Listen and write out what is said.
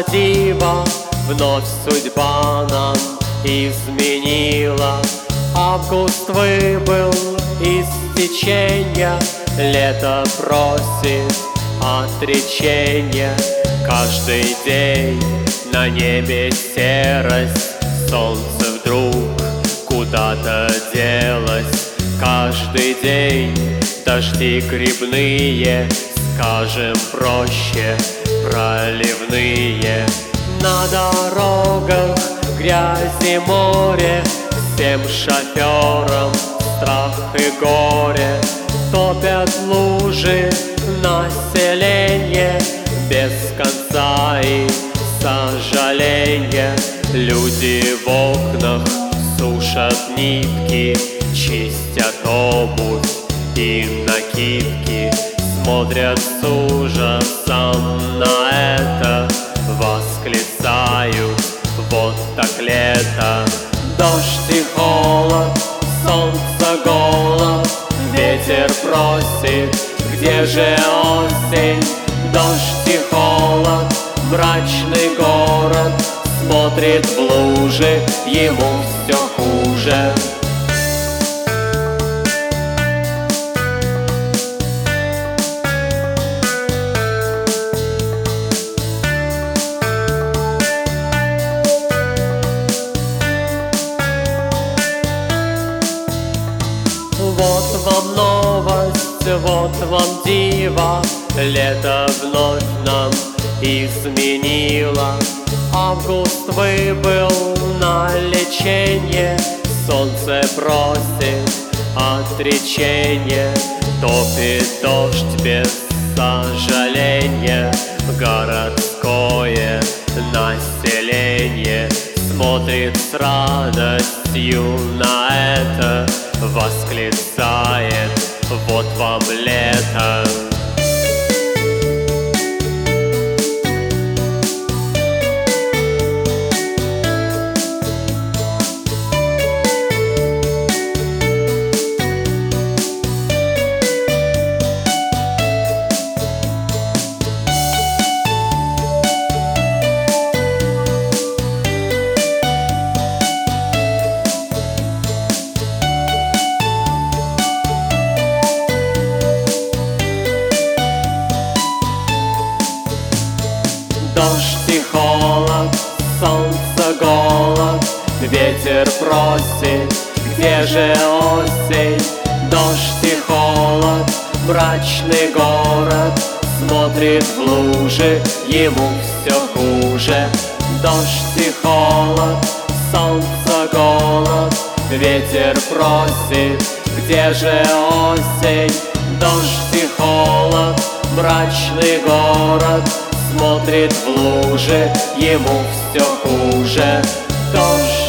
диво, вновь судьба нам изменила. Август выбыл из течения, лето просит отречения. Каждый день на небе серость, солнце вдруг куда-то делось. Каждый день дожди грибные, скажем проще, проливные. На дорогах грязь и море, всем шоферам страх и горе. Топят лужи население, без конца и сожаления. Люди в окнах сушат нитки, чистят обувь и накидки. Смотрят с ужасом на это, восклицают: вот так лето. Дождь и холод, солнце голод, ветер просит, где же осень? Дождь и холод, мрачный город, смотрит в лужи, ему все хуже. Вот вам новость, вот вам диво, лето вновь нам изменило. Август выбыл на лечение, солнце просит отречения. Топит дождь без сожаления, городское население смотрит с радостью на это, восклицает: вот вам лето. Дождь и холод, солнце голод, ветер просит, где же осень? Дождь и холод, мрачный город, смотрит в лужи, ему все хуже. Дождь и холод, солнце голод, ветер просит, где же осень? Дождь и холод, мрачный город, смотрит в лужи, ему все хуже. Дождь